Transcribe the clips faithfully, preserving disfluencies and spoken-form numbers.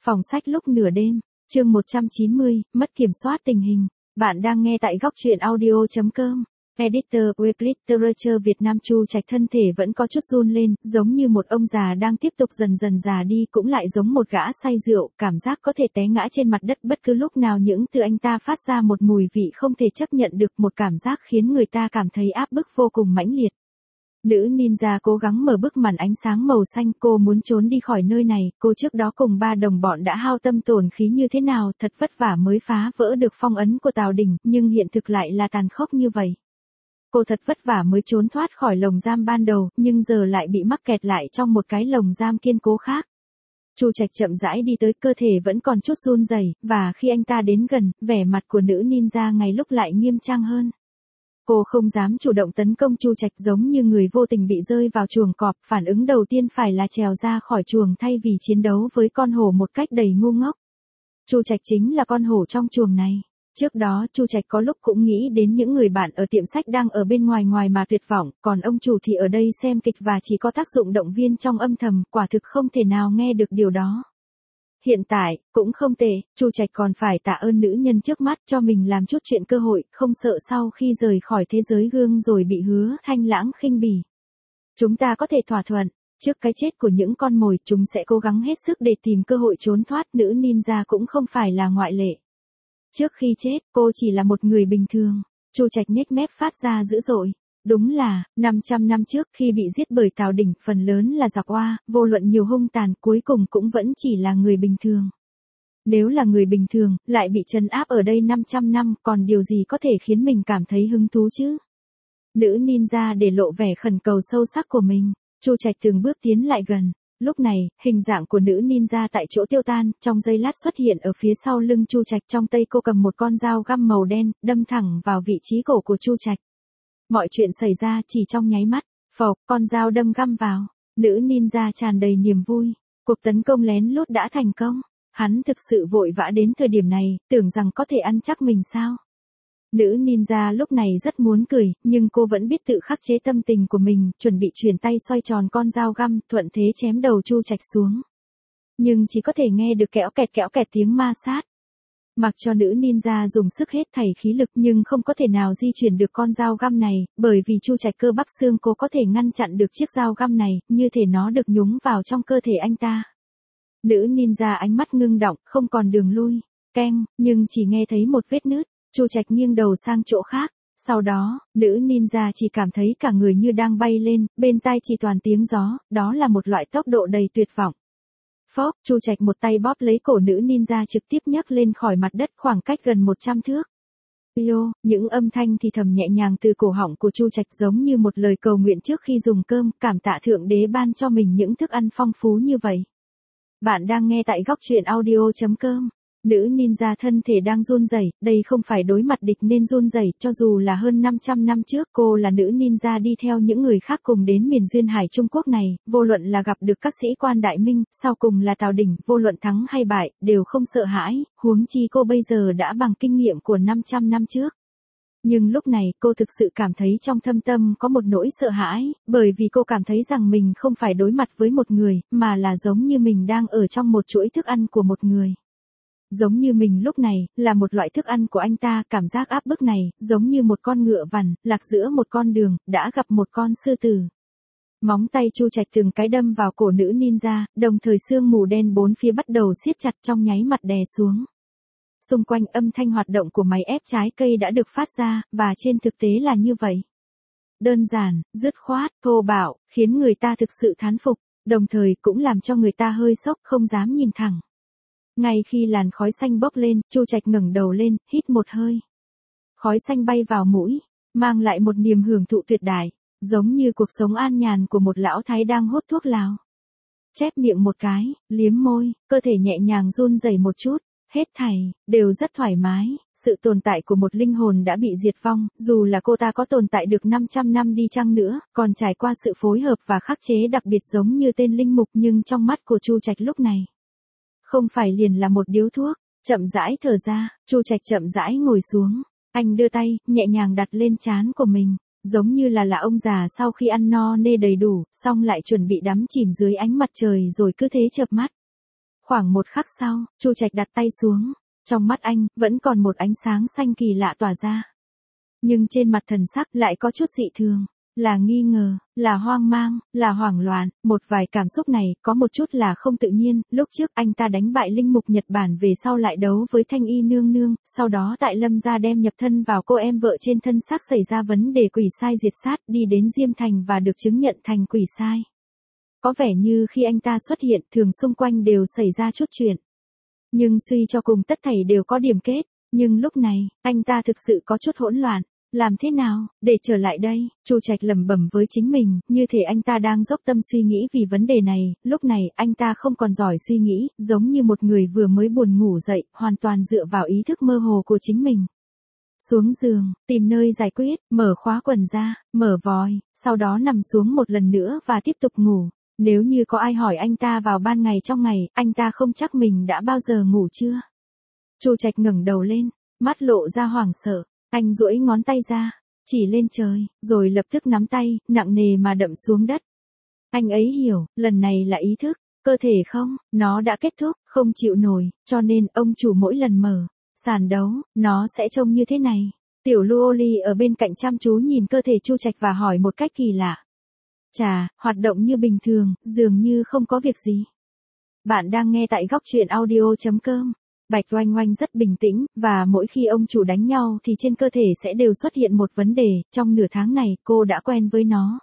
Phòng sách lúc nửa đêm, chương một trăm chín mươi, mất kiểm soát tình hình. Bạn đang nghe tại góc truyện audio chấm com. Editor Web Literature Việt Nam. Chu Trạch thân thể vẫn có chút run lên, giống như một ông già đang tiếp tục dần dần già đi, cũng lại giống một gã say rượu, cảm giác có thể té ngã trên mặt đất bất cứ lúc nào. Những từ anh ta phát ra một mùi vị không thể chấp nhận được, một cảm giác khiến người ta cảm thấy áp bức vô cùng mãnh liệt. Nữ ninja cố gắng mở bức màn ánh sáng màu xanh, cô muốn trốn đi khỏi nơi này, cô trước đó cùng ba đồng bọn đã hao tâm tổn khí như thế nào, thật vất vả mới phá vỡ được phong ấn của Tào Đình, nhưng hiện thực lại là tàn khốc như vậy. Cô thật vất vả mới trốn thoát khỏi lồng giam ban đầu, nhưng giờ lại bị mắc kẹt lại trong một cái lồng giam kiên cố khác. Chu Trạch chậm rãi đi tới, cơ thể vẫn còn chút run rẩy, và khi anh ta đến gần, vẻ mặt của nữ ninja ngay lúc lại nghiêm trang hơn. Cô không dám chủ động tấn công Chu Trạch, giống như người vô tình bị rơi vào chuồng cọp, phản ứng đầu tiên phải là trèo ra khỏi chuồng thay vì chiến đấu với con hổ một cách đầy ngu ngốc. Chu Trạch chính là con hổ trong chuồng này. Trước đó Chu Trạch có lúc cũng nghĩ đến những người bạn ở tiệm sách đang ở bên ngoài ngoài mà tuyệt vọng, còn ông chủ thì ở đây xem kịch và chỉ có tác dụng động viên trong âm thầm, quả thực không thể nào nghe được điều đó. Hiện tại, cũng không tệ, Chu Trạch còn phải tạ ơn nữ nhân trước mắt cho mình làm chút chuyện cơ hội, không sợ sau khi rời khỏi thế giới gương rồi bị Hứa Thanh Lãng khinh bỉ. Chúng ta có thể thỏa thuận, trước cái chết của những con mồi, chúng sẽ cố gắng hết sức để tìm cơ hội trốn thoát, nữ ninja cũng không phải là ngoại lệ. Trước khi chết, cô chỉ là một người bình thường. Chu Trạch nhếch mép phát ra dữ dội. Đúng là, năm trăm năm trước khi bị giết bởi Tào Đình, phần lớn là giặc oa, vô luận nhiều hung tàn, cuối cùng cũng vẫn chỉ là người bình thường. Nếu là người bình thường, lại bị trấn áp ở đây năm trăm năm, còn điều gì có thể khiến mình cảm thấy hứng thú chứ? Nữ ninja để lộ vẻ khẩn cầu sâu sắc của mình. Chu Trạch từng bước tiến lại gần. Lúc này, hình dạng của nữ ninja tại chỗ tiêu tan, trong giây lát xuất hiện ở phía sau lưng Chu Trạch, trong tay cô cầm một con dao găm màu đen, đâm thẳng vào vị trí cổ của Chu Trạch. Mọi chuyện xảy ra chỉ trong nháy mắt, phộc, con dao đâm găm vào, nữ ninja tràn đầy niềm vui. Cuộc tấn công lén lút đã thành công, hắn thực sự vội vã đến thời điểm này, tưởng rằng có thể ăn chắc mình sao. Nữ ninja lúc này rất muốn cười, nhưng cô vẫn biết tự khắc chế tâm tình của mình, chuẩn bị chuyển tay xoay tròn con dao găm, thuận thế chém đầu Chu Trạch xuống. Nhưng chỉ có thể nghe được kẽo kẹt kẽo kẹt tiếng ma sát. Mặc cho nữ ninja dùng sức hết thảy khí lực nhưng không có thể nào di chuyển được con dao găm này, bởi vì Chu Trạch cơ bắp xương cô có thể ngăn chặn được chiếc dao găm này, như thể nó được nhúng vào trong cơ thể anh ta. Nữ ninja ánh mắt ngưng động, không còn đường lui. Keng, nhưng chỉ nghe thấy một vết nứt. Chu Trạch nghiêng đầu sang chỗ khác. Sau đó, nữ ninja chỉ cảm thấy cả người như đang bay lên, bên tai chỉ toàn tiếng gió, đó là một loại tốc độ đầy tuyệt vọng. Phốc, Chu Trạch một tay bóp lấy cổ nữ ninja trực tiếp nhấc lên khỏi mặt đất khoảng cách gần một trăm thước. Yo, những âm thanh thì thầm nhẹ nhàng từ cổ họng của Chu Trạch giống như một lời cầu nguyện trước khi dùng cơm, cảm tạ Thượng Đế ban cho mình những thức ăn phong phú như vậy. Bạn đang nghe tại góc truyện audio chấm com. Nữ ninja thân thể đang run rẩy, đây không phải đối mặt địch nên run rẩy, cho dù là hơn năm trăm năm trước cô là nữ ninja đi theo những người khác cùng đến miền Duyên Hải Trung Quốc này, vô luận là gặp được các sĩ quan Đại Minh, sau cùng là Tào Đình, vô luận thắng hay bại, đều không sợ hãi, huống chi cô bây giờ đã bằng kinh nghiệm của năm trăm năm trước. Nhưng lúc này cô thực sự cảm thấy trong thâm tâm có một nỗi sợ hãi, bởi vì cô cảm thấy rằng mình không phải đối mặt với một người, mà là giống như mình đang ở trong một chuỗi thức ăn của một người. Giống như mình lúc này, là một loại thức ăn của anh ta, cảm giác áp bức này, giống như một con ngựa vằn, lạc giữa một con đường, đã gặp một con sư tử. Móng tay Chu Trạch từng cái đâm vào cổ nữ ninja, đồng thời sương mù đen bốn phía bắt đầu siết chặt, trong nháy mắt đè xuống. Xung quanh âm thanh hoạt động của máy ép trái cây đã được phát ra, và trên thực tế là như vậy. Đơn giản, dứt khoát, thô bạo, khiến người ta thực sự thán phục, đồng thời cũng làm cho người ta hơi sốc, không dám nhìn thẳng. Ngay khi làn khói xanh bốc lên, Chu Trạch ngẩng đầu lên, hít một hơi. Khói xanh bay vào mũi, mang lại một niềm hưởng thụ tuyệt đại, giống như cuộc sống an nhàn của một lão thái đang hút thuốc lào. Chép miệng một cái, liếm môi, cơ thể nhẹ nhàng run rẩy một chút, hết thảy đều rất thoải mái. Sự tồn tại của một linh hồn đã bị diệt vong, dù là cô ta có tồn tại được năm trăm năm đi chăng nữa, còn trải qua sự phối hợp và khắc chế đặc biệt giống như tên linh mục, nhưng trong mắt của Chu Trạch lúc này, không phải liền là một điếu thuốc. Chậm rãi thở ra, Chu Trạch chậm rãi ngồi xuống, anh đưa tay nhẹ nhàng đặt lên trán của mình, giống như là là ông già sau khi ăn no nê đầy đủ, xong lại chuẩn bị đắm chìm dưới ánh mặt trời rồi cứ thế chợp mắt. Khoảng một khắc sau, Chu Trạch đặt tay xuống. Trong mắt anh, vẫn còn một ánh sáng xanh kỳ lạ tỏa ra. Nhưng trên mặt thần sắc lại có chút dị thường. Là nghi ngờ, là hoang mang, là hoảng loạn, một vài cảm xúc này có một chút là không tự nhiên. Lúc trước anh ta đánh bại linh mục Nhật Bản về sau lại đấu với Thanh Y nương nương, sau đó tại Lâm gia đem nhập thân vào cô em vợ trên thân xác xảy ra vấn đề quỷ sai diệt sát, đi đến Diêm Thành và được chứng nhận thành quỷ sai. Có vẻ như khi anh ta xuất hiện thường xung quanh đều xảy ra chút chuyện. Nhưng suy cho cùng tất thảy đều có điểm kết, nhưng lúc này, anh ta thực sự có chút hỗn loạn. Làm thế nào, để trở lại đây, Chu Trạch lẩm bẩm với chính mình, như thể anh ta đang dốc tâm suy nghĩ vì vấn đề này, lúc này anh ta không còn giỏi suy nghĩ, giống như một người vừa mới buồn ngủ dậy, hoàn toàn dựa vào ý thức mơ hồ của chính mình. Xuống giường, tìm nơi giải quyết, mở khóa quần ra, mở vòi, sau đó nằm xuống một lần nữa và tiếp tục ngủ. Nếu như có ai hỏi anh ta vào ban ngày trong ngày, anh ta không chắc mình đã bao giờ ngủ chưa. Chu Trạch ngẩng đầu lên, mắt lộ ra hoảng sợ. Anh duỗi ngón tay ra, chỉ lên trời, rồi lập tức nắm tay, nặng nề mà đậm xuống đất. Anh ấy hiểu, lần này là ý thức, cơ thể không, nó đã kết thúc, không chịu nổi, cho nên ông chủ mỗi lần mở sàn đấu, nó sẽ trông như thế này. Tiểu Luoli ở bên cạnh chăm chú nhìn cơ thể Chu Trạch và hỏi một cách kỳ lạ. Chà, hoạt động như bình thường, dường như không có việc gì. Bạn đang nghe tại góc truyện audio chấm com. Bạch Oanh Oanh rất bình tĩnh, và mỗi khi ông chủ đánh nhau thì trên cơ thể sẽ đều xuất hiện một vấn đề, trong nửa tháng này cô đã quen với nó.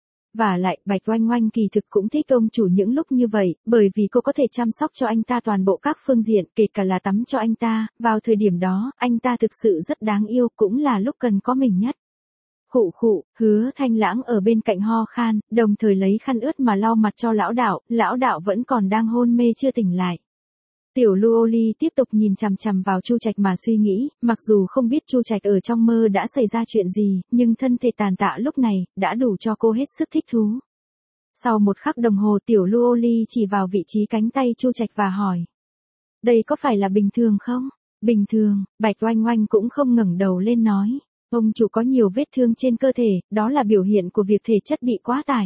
Và lại, Bạch Oanh Oanh kỳ thực cũng thích ông chủ những lúc như vậy, bởi vì cô có thể chăm sóc cho anh ta toàn bộ các phương diện, kể cả là tắm cho anh ta, vào thời điểm đó, anh ta thực sự rất đáng yêu, cũng là lúc cần có mình nhất. Khụ khụ, Hứa Thanh Lãng ở bên cạnh ho khan, đồng thời lấy khăn ướt mà lau mặt cho lão đạo, lão đạo vẫn còn đang hôn mê chưa tỉnh lại. Tiểu Luoli tiếp tục nhìn chằm chằm vào Chu Trạch mà suy nghĩ, mặc dù không biết Chu Trạch ở trong mơ đã xảy ra chuyện gì, nhưng thân thể tàn tạ lúc này, đã đủ cho cô hết sức thích thú. Sau một khắc đồng hồ Tiểu Luoli chỉ vào vị trí cánh tay Chu Trạch và hỏi. Đây có phải là bình thường không? Bình thường, Bạch Oanh Oanh cũng không ngẩng đầu lên nói. Ông chủ có nhiều vết thương trên cơ thể, đó là biểu hiện của việc thể chất bị quá tải.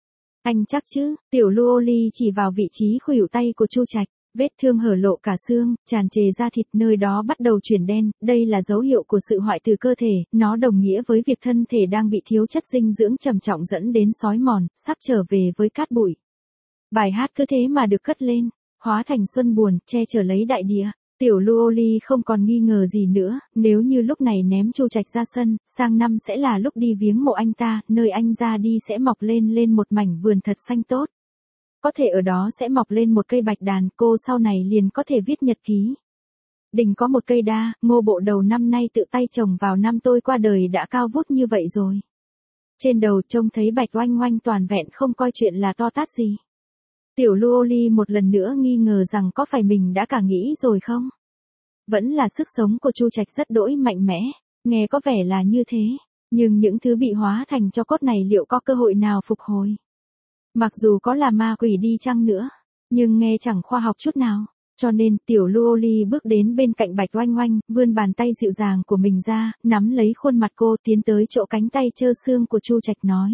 Anh chắc chứ? Tiểu Luoli chỉ vào vị trí khuỷu tay của Chu Trạch. Vết thương hở lộ cả xương, tràn trề da thịt nơi đó bắt đầu chuyển đen, đây là dấu hiệu của sự hoại tử cơ thể, nó đồng nghĩa với việc thân thể đang bị thiếu chất dinh dưỡng trầm trọng dẫn đến xói mòn, sắp trở về với cát bụi. Bài hát cứ thế mà được cất lên, hóa thành xuân buồn, che chở lấy đại địa. Tiểu Luoli không còn nghi ngờ gì nữa, nếu như lúc này ném Chu Trạch ra sân, sang năm sẽ là lúc đi viếng mộ anh ta, nơi anh ra đi sẽ mọc lên lên một mảnh vườn thật xanh tốt. Có thể ở đó sẽ mọc lên một cây bạch đàn, cô sau này liền có thể viết nhật ký. Đình có một cây đa, Ngô Bộ đầu năm nay tự tay trồng vào năm tôi qua đời đã cao vút như vậy rồi. Trên đầu trông thấy Bạch Oanh Oanh toàn vẹn không coi chuyện là to tát gì. Tiểu Luoli một lần nữa nghi ngờ rằng có phải mình đã cả nghĩ rồi không? Vẫn là sức sống của Chu Trạch rất đỗi mạnh mẽ, nghe có vẻ là như thế, nhưng những thứ bị hóa thành tro cốt này liệu có cơ hội nào phục hồi? Mặc dù có là ma quỷ đi chăng nữa, nhưng nghe chẳng khoa học chút nào, cho nên Tiểu Luoli bước đến bên cạnh Bạch Oanh Oanh, vươn bàn tay dịu dàng của mình ra, nắm lấy khuôn mặt cô tiến tới chỗ cánh tay trơ xương của Chu Trạch nói.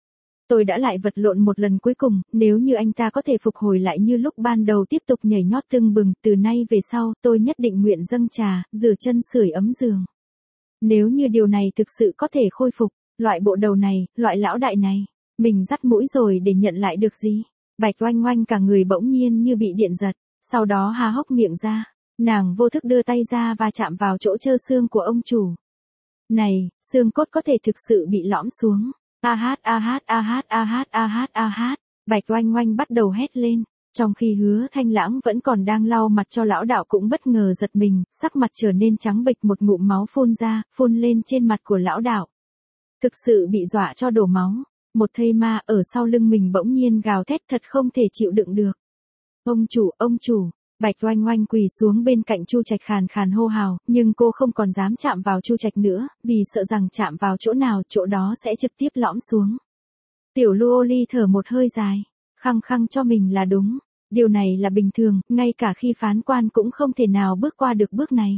Tôi đã lại vật lộn một lần cuối cùng, nếu như anh ta có thể phục hồi lại như lúc ban đầu tiếp tục nhảy nhót tưng bừng, từ nay về sau, tôi nhất định nguyện dâng trà, rửa chân sưởi ấm giường. Nếu như điều này thực sự có thể khôi phục, loại bộ đầu này, loại lão đại này, mình dắt mũi rồi để nhận lại được gì? Bạch Oanh Oanh cả người bỗng nhiên như bị điện giật, sau đó há hốc miệng ra, nàng vô thức đưa tay ra và chạm vào chỗ trơ xương của ông chủ. Này, xương cốt có thể thực sự bị lõm xuống. A hát a hát a hát a hát a hát a hát, Bạch Oanh Oanh bắt đầu hét lên, trong khi Hứa Thanh Lãng vẫn còn đang lau mặt cho lão đạo cũng bất ngờ giật mình, sắc mặt trở nên trắng bệch, một ngụm máu phun ra, phun lên trên mặt của lão đạo. Thực sự bị dọa cho đổ máu, một thây ma ở sau lưng mình bỗng nhiên gào thét thật không thể chịu đựng được. Ông chủ, ông chủ. Bạch Oanh Oanh quỳ xuống bên cạnh Chu Trạch khàn khàn hô hào, nhưng cô không còn dám chạm vào Chu Trạch nữa, vì sợ rằng chạm vào chỗ nào, chỗ đó sẽ trực tiếp lõm xuống. Tiểu Luoli thở một hơi dài, khăng khăng cho mình là đúng, điều này là bình thường, ngay cả khi phán quan cũng không thể nào bước qua được bước này.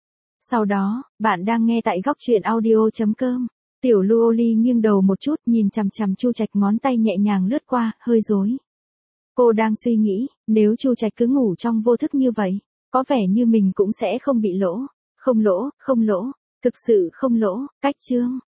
Sau đó, bạn đang nghe tại góc truyện audio chấm com. Tiểu Luoli nghiêng đầu một chút, nhìn chằm chằm Chu Trạch, ngón tay nhẹ nhàng lướt qua, hơi rối. Cô đang suy nghĩ, nếu Chu Trạch cứ ngủ trong vô thức như vậy, có vẻ như mình cũng sẽ không bị lỗ. Không lỗ, không lỗ, thực sự không lỗ. Cách chương